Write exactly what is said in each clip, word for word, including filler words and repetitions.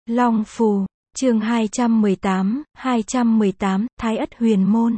Long Phù, chương hai trăm mười tám, hai trăm mười tám, Thái Ất Huyền Môn.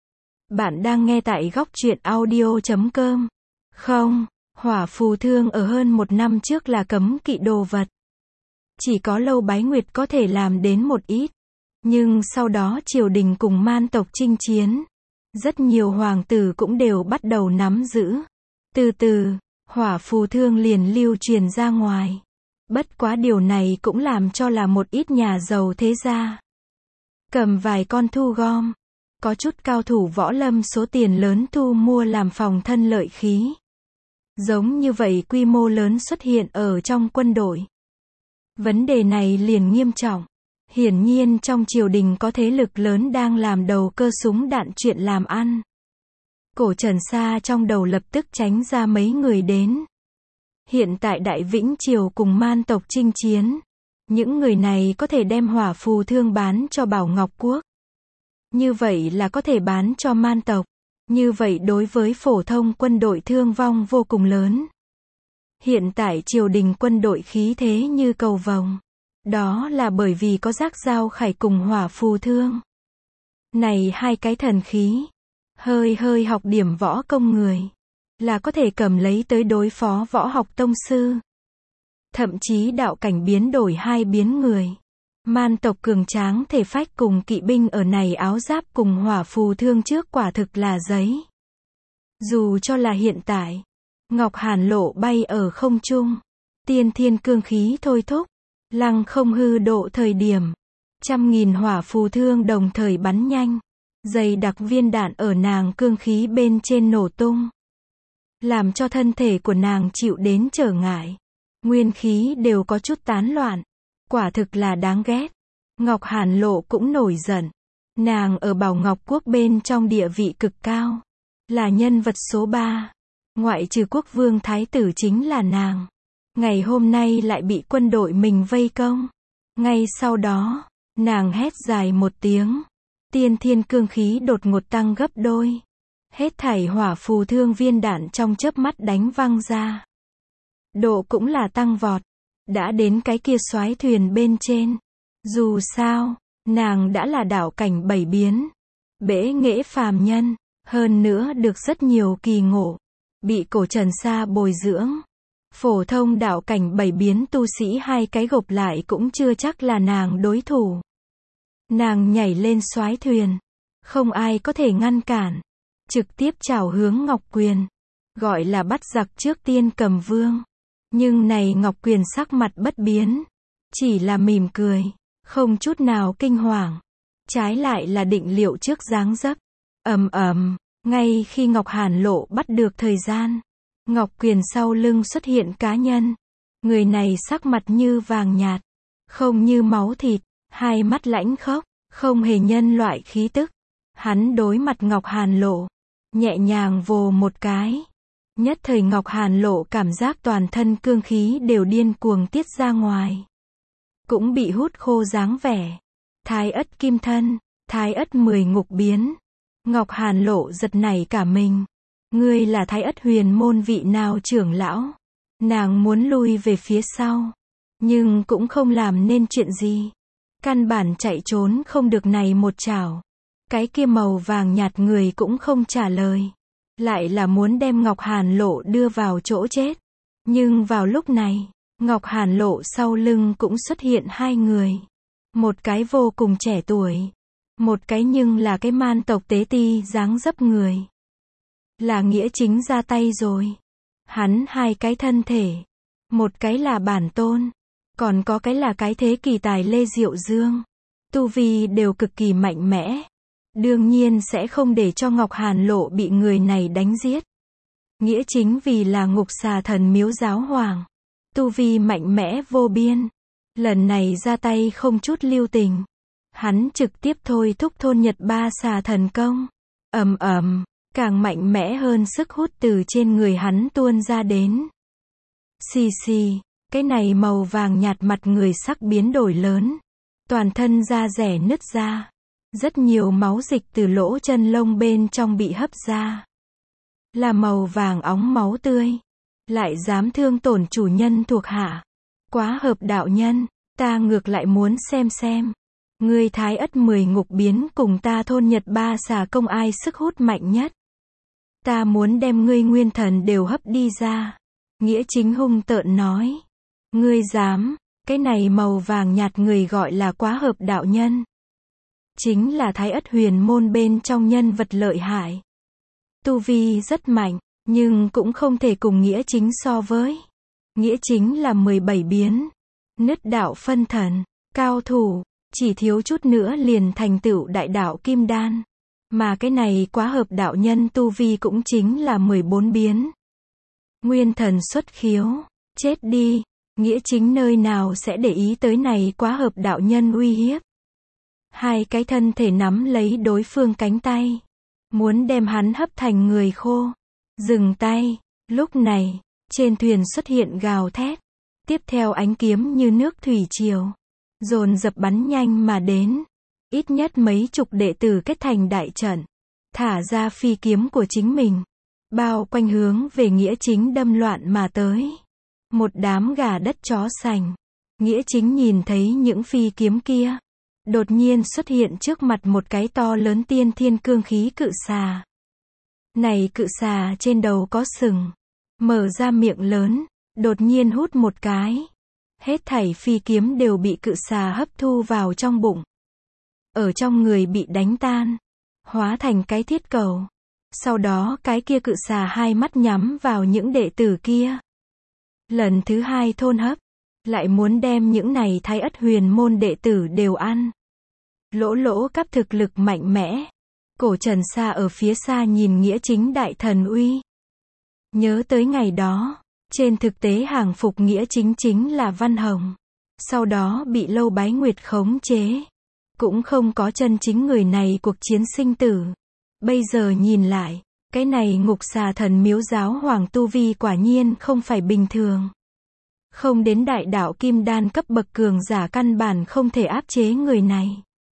Bạn đang nghe tại góc truyện audio chấm com. Không, hỏa phù thương ở hơn một năm trước là cấm kỵ đồ vật. Chỉ có Lâu Bái Nguyệt có thể làm đến một ít. Nhưng sau đó triều đình cùng man tộc chinh chiến. Rất nhiều hoàng tử cũng đều bắt đầu nắm giữ. Từ từ, hỏa phù thương liền lưu truyền ra ngoài. Bất quá điều này cũng làm cho là một ít nhà giàu thế gia cầm vài con thu gom. Có chút cao thủ võ lâm số tiền lớn thu mua làm phòng thân lợi khí. Giống như vậy quy mô lớn xuất hiện ở trong quân đội. Vấn đề này liền nghiêm trọng. Hiển nhiên trong triều đình có thế lực lớn đang làm đầu cơ súng đạn chuyện làm ăn. Cổ Trần Sa trong đầu lập tức tránh ra mấy người đến. Hiện tại Đại Vĩnh Triều cùng man tộc chinh chiến. Những người này có thể đem hỏa phù thương bán cho Bảo Ngọc Quốc. Như vậy là có thể bán cho man tộc. Như vậy đối với phổ thông quân đội thương vong vô cùng lớn. Hiện tại triều đình quân đội khí thế như cầu vồng. Đó là bởi vì có giác dao khải cùng hỏa phù thương. Này hai cái thần khí. Hơi hơi học điểm võ công người. Là có thể cầm lấy tới đối phó võ học tông sư. Thậm chí đạo cảnh biến đổi hai biến người. Man tộc cường tráng thể phách cùng kỵ binh ở này áo giáp cùng hỏa phù thương trước quả thực là giấy. Dù cho là hiện tại. Ngọc Hàn Lộ bay ở không trung. Tiên thiên cương khí thôi thúc. Lăng không hư độ thời điểm. Trăm nghìn hỏa phù thương đồng thời bắn nhanh. Dày đặc viên đạn ở nàng cương khí bên trên nổ tung. Làm cho thân thể của nàng chịu đến trở ngại. Nguyên khí đều có chút tán loạn. Quả thực là đáng ghét. Ngọc Hàn Lộ cũng nổi giận. Nàng ở Bảo Ngọc Quốc bên trong địa vị cực cao. Là nhân vật số ba. Ngoại trừ quốc vương thái tử chính là nàng. Ngày hôm nay lại bị quân đội mình vây công. Ngay sau đó, nàng hét dài một tiếng. Tiên thiên cương khí đột ngột tăng gấp đôi. Hết thảy hỏa phù thương viên đạn trong chớp mắt đánh văng ra. Độ cũng là tăng vọt. Đã đến cái kia soái thuyền bên trên. Dù sao, nàng đã là đạo cảnh bảy biến. Bể nghệ phàm nhân. Hơn nữa được rất nhiều kỳ ngộ. Bị Cổ Trần Sa bồi dưỡng. Phổ thông đạo cảnh bảy biến tu sĩ hai cái gộp lại cũng chưa chắc là nàng đối thủ. Nàng nhảy lên soái thuyền. Không ai có thể ngăn cản. Trực tiếp chào hướng Ngọc Quyền. Gọi là bắt giặc trước tiên cầm vương. Nhưng này Ngọc Quyền sắc mặt bất biến. Chỉ là mỉm cười. Không chút nào kinh hoàng. Trái lại là định liệu trước dáng dấp. Ầm ầm. Ngay khi Ngọc Hàn Lộ bắt được thời gian. Ngọc Quyền sau lưng xuất hiện cá nhân. Người này sắc mặt như vàng nhạt. Không như máu thịt. Hai mắt lãnh khốc. Không hề nhân loại khí tức. Hắn đối mặt Ngọc Hàn Lộ. Nhẹ nhàng vồ một cái. Nhất thời Ngọc Hàn Lộ cảm giác toàn thân cương khí đều điên cuồng tiết ra ngoài. Cũng bị hút khô dáng vẻ. Thái ất kim thân. Thái ất mười ngục biến. Ngọc Hàn Lộ giật nảy cả mình. Ngươi là Thái ất huyền môn vị nào trưởng lão? Nàng muốn lui về phía sau. Nhưng cũng không làm nên chuyện gì. Căn bản chạy trốn không được này một chảo. Cái kia màu vàng nhạt người cũng không trả lời. Lại là muốn đem Ngọc Hàn Lộ đưa vào chỗ chết. Nhưng vào lúc này, Ngọc Hàn Lộ sau lưng cũng xuất hiện hai người. Một cái vô cùng trẻ tuổi. Một cái nhưng là cái man tộc tế ti dáng dấp người. Là nghĩa chính ra tay rồi. Hắn hai cái thân thể. Một cái là bản tôn. Còn có cái là cái thế kỳ tài Lê Diệu Dương. Tu vi đều cực kỳ mạnh mẽ. Đương nhiên sẽ không để cho Ngọc Hàn Lộ bị người này đánh giết. Nghĩa chính vì là ngục xà thần miếu giáo hoàng. Tu vi mạnh mẽ vô biên. Lần này ra tay không chút lưu tình. Hắn trực tiếp thôi thúc thôn Nhật ba xà thần công. Ầm ầm, càng mạnh mẽ hơn sức hút từ trên người hắn tuôn ra đến. Xì xì, cái này màu vàng nhạt mặt người sắc biến đổi lớn. Toàn thân da rẻ nứt ra. Rất nhiều máu dịch từ lỗ chân lông bên trong bị hấp ra. Là màu vàng óng máu tươi. Lại dám thương tổn chủ nhân thuộc hạ. Quá hợp đạo nhân. Ta ngược lại muốn xem xem. Ngươi Thái Ất mười ngục biến cùng ta thôn Nhật ba xà công ai sức hút mạnh nhất. Ta muốn đem ngươi nguyên thần đều hấp đi ra. Nghĩa Chính hung tợn nói. Ngươi dám, cái này màu vàng nhạt người gọi là Quá Hợp đạo nhân. Chính là Thái Ất huyền môn bên trong nhân vật lợi hại. Tu vi rất mạnh, nhưng cũng không thể cùng Nghĩa Chính so với. Nghĩa Chính là mười bảy biến. Nứt đạo phân thần, cao thủ, chỉ thiếu chút nữa liền thành tựu đại đạo kim đan. Mà cái này Quá Hợp đạo nhân tu vi cũng chính là mười bốn biến. Nguyên thần xuất khiếu, chết đi. Nghĩa Chính nơi nào sẽ để ý tới này Quá Hợp đạo nhân uy hiếp. Hai cái thân thể nắm lấy đối phương cánh tay. Muốn đem hắn hấp thành người khô. Dừng tay. Lúc này, trên thuyền xuất hiện gào thét. Tiếp theo ánh kiếm như nước thủy triều. Dồn dập bắn nhanh mà đến. Ít nhất mấy chục đệ tử kết thành đại trận. Thả ra phi kiếm của chính mình. Bao quanh hướng về Nghĩa Chính đâm loạn mà tới. Một đám gà đất chó sành. Nghĩa Chính nhìn thấy những phi kiếm kia. Đột nhiên xuất hiện trước mặt một cái to lớn tiên thiên cương khí cự xà. Này cự xà trên đầu có sừng. Mở ra miệng lớn. Đột nhiên hút một cái. Hết thảy phi kiếm đều bị cự xà hấp thu vào trong bụng. Ở trong người bị đánh tan. Hóa thành cái thiết cầu. Sau đó cái kia cự xà hai mắt nhắm vào những đệ tử kia. Lần thứ hai thôn hấp. Lại muốn đem những này Thái Ất huyền môn đệ tử đều ăn. Lỗ lỗ cắp thực lực mạnh mẽ. Cổ Trần Sa ở phía xa nhìn Nghĩa Chính đại thần uy. Nhớ tới ngày đó. Trên thực tế hàng phục Nghĩa Chính chính là Văn Hồng. Sau đó bị Lâu Bái Nguyệt khống chế. Cũng không có chân chính người này cuộc chiến sinh tử. Bây giờ nhìn lại, cái này ngục xà thần miếu giáo hoàng tu vi quả nhiên không phải bình thường. Không đến đại đạo kim đan cấp bậc cường giả căn bản không thể áp chế người này.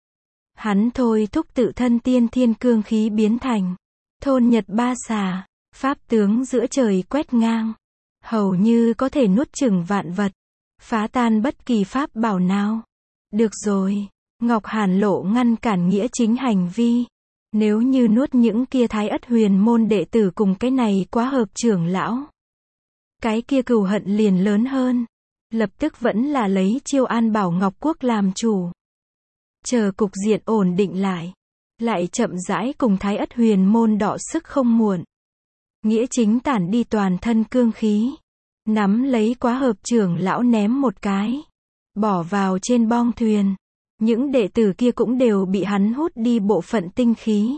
Hắn thôi thúc tự thân tiên thiên cương khí biến thành. Thôn Nhật ba xà, pháp tướng giữa trời quét ngang. Hầu như có thể nuốt chửng vạn vật. Phá tan bất kỳ pháp bảo nào. Được rồi, Ngọc Hàn Lộ ngăn cản Nghĩa Chính hành vi. Nếu như nuốt những kia Thái Ất huyền môn đệ tử cùng cái này Quá Hợp trưởng lão. Cái kia cừu hận liền lớn hơn. Lập tức vẫn là lấy chiêu An Bảo Ngọc Quốc làm chủ. Chờ cục diện ổn định lại. Lại chậm rãi cùng Thái Ất huyền môn đọ sức không muộn. Nghĩa Chính tản đi toàn thân cương khí. Nắm lấy Quá Hợp trưởng lão ném một cái. Bỏ vào trên bong thuyền. Những đệ tử kia cũng đều bị hắn hút đi bộ phận tinh khí.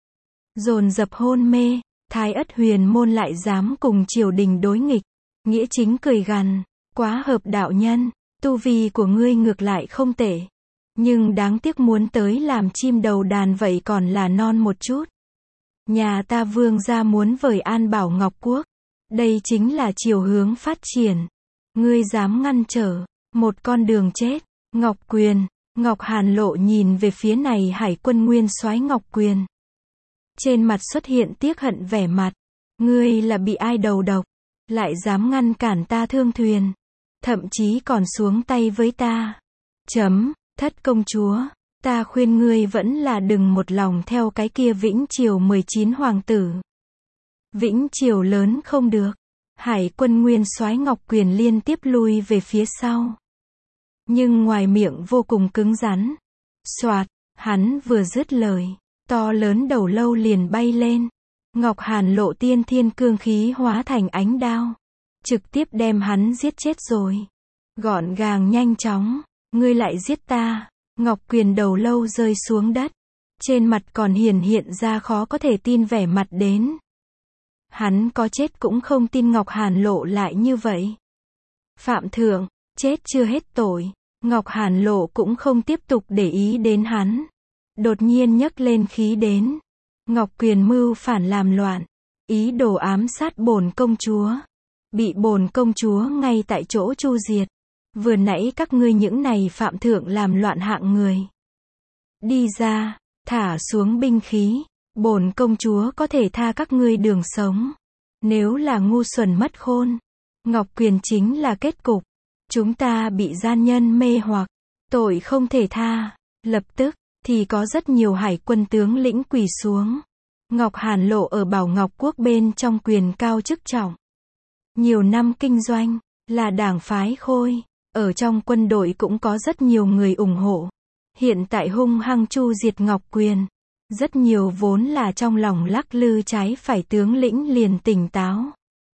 Dồn dập hôn mê. Thái Ất huyền môn lại dám cùng triều đình đối nghịch. Nghĩa Chính cười gằn. Quá Hợp đạo nhân. Tu vi của ngươi ngược lại không tệ. Nhưng đáng tiếc muốn tới làm chim đầu đàn vậy còn là non một chút. Nhà ta vương gia muốn vời An Bảo Ngọc Quốc. Đây chính là chiều hướng phát triển. Ngươi dám ngăn trở. Một con đường chết. Ngọc Quyền. Ngọc Hàn Lộ nhìn về phía này hải quân nguyên soái Ngọc Quyền. Trên mặt xuất hiện tiếc hận vẻ mặt. Ngươi là bị ai đầu độc. Lại dám ngăn cản ta thương thuyền. Thậm chí còn xuống tay với ta. Chấm, thất công chúa. Ta khuyên ngươi vẫn là đừng một lòng theo cái kia Vĩnh Triều mười chín hoàng tử. Vĩnh Triều lớn không được. Hải quân nguyên soái Ngọc Quyền liên tiếp lui về phía sau. Nhưng ngoài miệng vô cùng cứng rắn. Soạt, hắn vừa dứt lời. To lớn đầu lâu liền bay lên. Ngọc Hàn Lộ tiên thiên cương khí hóa thành ánh đao. Trực tiếp đem hắn giết chết rồi. Gọn gàng nhanh chóng. Ngươi lại giết ta. Ngọc Quyền đầu lâu rơi xuống đất. Trên mặt còn hiển hiện ra khó có thể tin vẻ mặt đến. Hắn có chết cũng không tin Ngọc Hàn Lộ lại như vậy. Phạm thượng, chết chưa hết tội. Ngọc Hàn Lộ cũng không tiếp tục để ý đến hắn. Đột nhiên nhấc lên khí đến. Ngọc Quyền mưu phản làm loạn. Ý đồ ám sát bổn công chúa. Bị bổn công chúa ngay tại chỗ chu diệt. Vừa nãy các ngươi những này phạm thượng làm loạn hạng người. Đi ra, thả xuống binh khí. Bổn công chúa có thể tha các ngươi đường sống. Nếu là ngu xuẩn mất khôn. Ngọc Quyền chính là kết cục. Chúng ta bị gian nhân mê hoặc, tội không thể tha. Lập tức, thì có rất nhiều hải quân tướng lĩnh quỳ xuống. Ngọc Hàn Lộ ở Bảo Ngọc Quốc bên trong quyền cao chức trọng. Nhiều năm kinh doanh, là đảng phái khôi. Ở trong quân đội cũng có rất nhiều người ủng hộ. Hiện tại hung hăng chu diệt Ngọc Quyền. Rất nhiều vốn là trong lòng lắc lư trái phải tướng lĩnh liền tỉnh táo.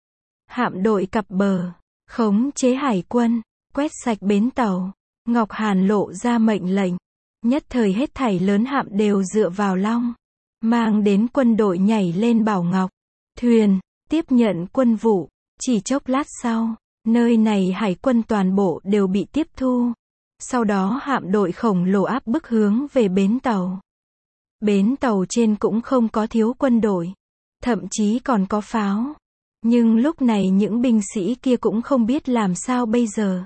Hạm đội cặp bờ, khống chế hải quân, quét sạch bến tàu. Ngọc Hàn Lộ ra mệnh lệnh. Nhất thời hết thảy lớn hạm đều dựa vào Long. Mang đến quân đội nhảy lên Bảo Ngọc. Thuyền, tiếp nhận quân vụ. Chỉ chốc lát sau, nơi này hải quân toàn bộ đều bị tiếp thu. Sau đó hạm đội khổng lồ áp bức hướng về bến tàu. Bến tàu trên cũng không có thiếu quân đội. Thậm chí còn có pháo. Nhưng lúc này những binh sĩ kia cũng không biết làm sao bây giờ.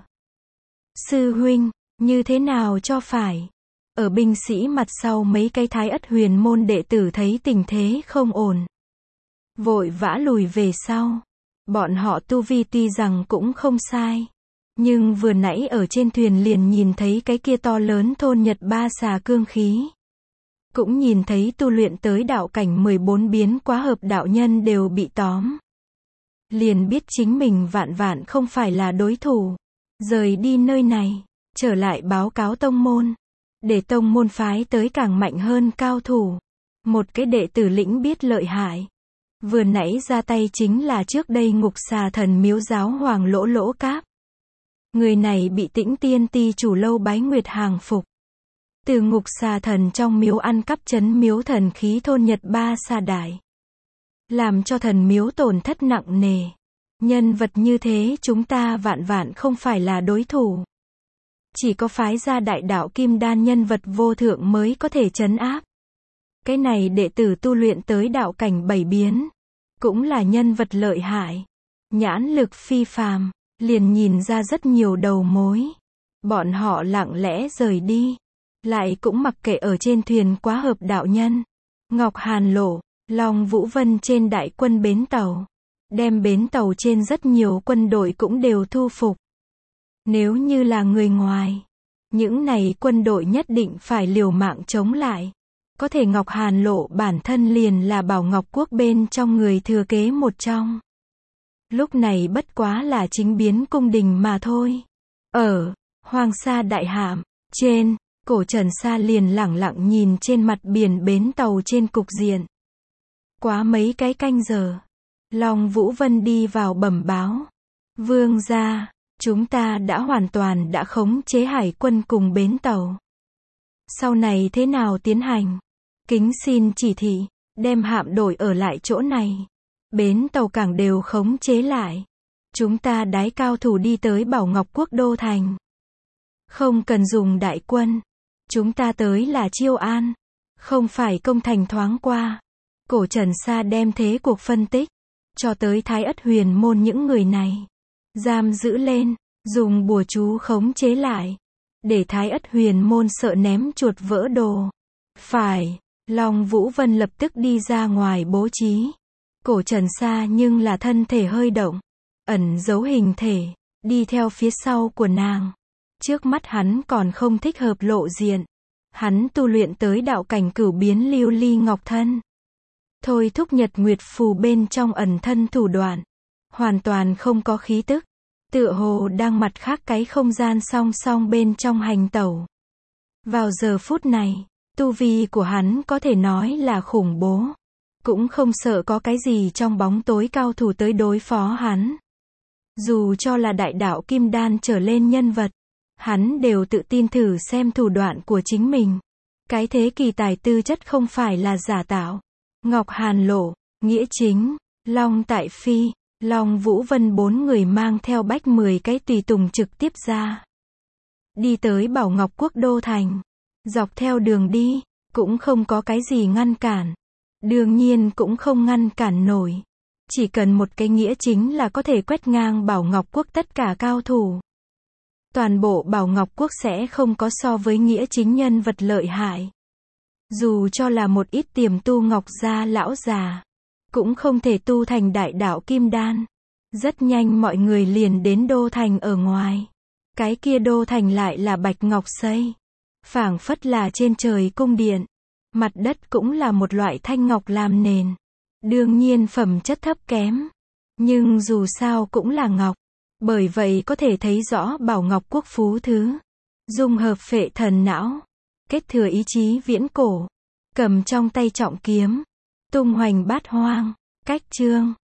Sư huynh, như thế nào cho phải? Ở binh sĩ mặt sau mấy cái Thái Ất Huyền môn đệ tử thấy tình thế không ổn. Vội vã lùi về sau. Bọn họ tu vi tuy rằng cũng không sai. Nhưng vừa nãy ở trên thuyền liền nhìn thấy cái kia to lớn thôn Nhật Ba xà cương khí. Cũng nhìn thấy tu luyện tới đạo cảnh mười bốn biến quá hợp đạo nhân đều bị tóm. Liền biết chính mình vạn vạn không phải là đối thủ. Rời đi nơi này, trở lại báo cáo tông môn. Để tông môn phái tới càng mạnh hơn cao thủ. Một cái đệ tử lĩnh biết lợi hại. Vừa nãy ra tay chính là trước đây ngục xà thần miếu giáo hoàng Lỗ Lỗ Cáp. Người này bị Tĩnh Tiên Ti chủ Lâu Bái Nguyệt hàng phục. Từ ngục xà thần trong miếu ăn cắp chấn miếu thần khí thôn Nhật Ba xà đại. Làm cho thần miếu tổn thất nặng nề. Nhân vật như thế chúng ta vạn vạn không phải là đối thủ. Chỉ có phái ra đại đạo kim đan nhân vật vô thượng mới có thể trấn áp. Cái này đệ tử tu luyện tới đạo cảnh bảy biến. Cũng là nhân vật lợi hại. Nhãn lực phi phàm. Liền nhìn ra rất nhiều đầu mối. Bọn họ lặng lẽ rời đi. Lại cũng mặc kệ ở trên thuyền quá hợp đạo nhân. Ngọc Hàn Lộ, Long Vũ Vân trên đại quân bến tàu. Đem bến tàu trên rất nhiều quân đội cũng đều thu phục. Nếu như là người ngoài, những này quân đội nhất định phải liều mạng chống lại. Có thể Ngọc Hàn Lộ bản thân liền là Bảo Ngọc Quốc bên trong người thừa kế một trong. Lúc này bất quá là chính biến cung đình mà thôi. Ở Hoàng Sa Đại Hạm trên, Cổ Trần Sa liền lẳng lặng nhìn trên mặt biển bến tàu trên cục diện. Quá mấy cái canh giờ, Long Vũ Vân đi vào bẩm báo. Vương gia, chúng ta đã hoàn toàn đã khống chế hải quân cùng bến tàu. Sau này thế nào tiến hành? Kính xin chỉ thị, đem hạm đội ở lại chỗ này. Bến tàu cảng đều khống chế lại. Chúng ta đái cao thủ đi tới Bảo Ngọc Quốc đô thành. Không cần dùng đại quân. Chúng ta tới là chiêu an. Không phải công thành thoáng qua. Cổ Trần Sa đem thế cuộc phân tích. Cho tới Thái Ất Huyền môn những người này. Giam giữ lên. Dùng bùa chú khống chế lại. Để Thái Ất Huyền môn sợ ném chuột vỡ đồ. Phải. Long Vũ Vân lập tức đi ra ngoài bố trí. Cổ Trần Sa nhưng là thân thể hơi động. Ẩn giấu hình thể. Đi theo phía sau của nàng. Trước mắt hắn còn không thích hợp lộ diện. Hắn tu luyện tới đạo cảnh cửu biến lưu ly ngọc thân. Thôi thúc nhật nguyệt phù bên trong ẩn thân thủ đoạn. Hoàn toàn không có khí tức. Tựa hồ đang mặt khác cái không gian song song bên trong hành tẩu. Vào giờ phút này, tu vi của hắn có thể nói là khủng bố. Cũng không sợ có cái gì trong bóng tối cao thủ tới đối phó hắn. Dù cho là đại đạo kim đan trở lên nhân vật, hắn đều tự tin thử xem thủ đoạn của chính mình. Cái thế kỳ tài tư chất không phải là giả tạo. Ngọc Hàn Lộ, Nghĩa Chính, Long Tại Phi, Long Vũ Vân bốn người mang theo bách mười cái tùy tùng trực tiếp ra. Đi tới Bảo Ngọc Quốc đô thành. Dọc theo đường đi, cũng không có cái gì ngăn cản. Đương nhiên cũng không ngăn cản nổi. Chỉ cần một cái nghĩa chính là có thể quét ngang Bảo Ngọc Quốc tất cả cao thủ. Toàn bộ Bảo Ngọc Quốc sẽ không có so với nghĩa chính nhân vật lợi hại. Dù cho là một ít tiềm tu ngọc gia lão già, cũng không thể tu thành đại đạo kim đan. Rất nhanh mọi người liền đến đô thành ở ngoài. Cái kia đô thành lại là bạch ngọc xây. Phảng phất là trên trời cung điện. Mặt đất cũng là một loại thanh ngọc làm nền. Đương nhiên phẩm chất thấp kém. Nhưng dù sao cũng là ngọc. Bởi vậy có thể thấy rõ bảo ngọc quốc phú thứ. Dung hợp phệ thần não. Kết thừa ý chí viễn cổ. Cầm trong tay trọng kiếm. Tung hoành bát hoang. Cách chương.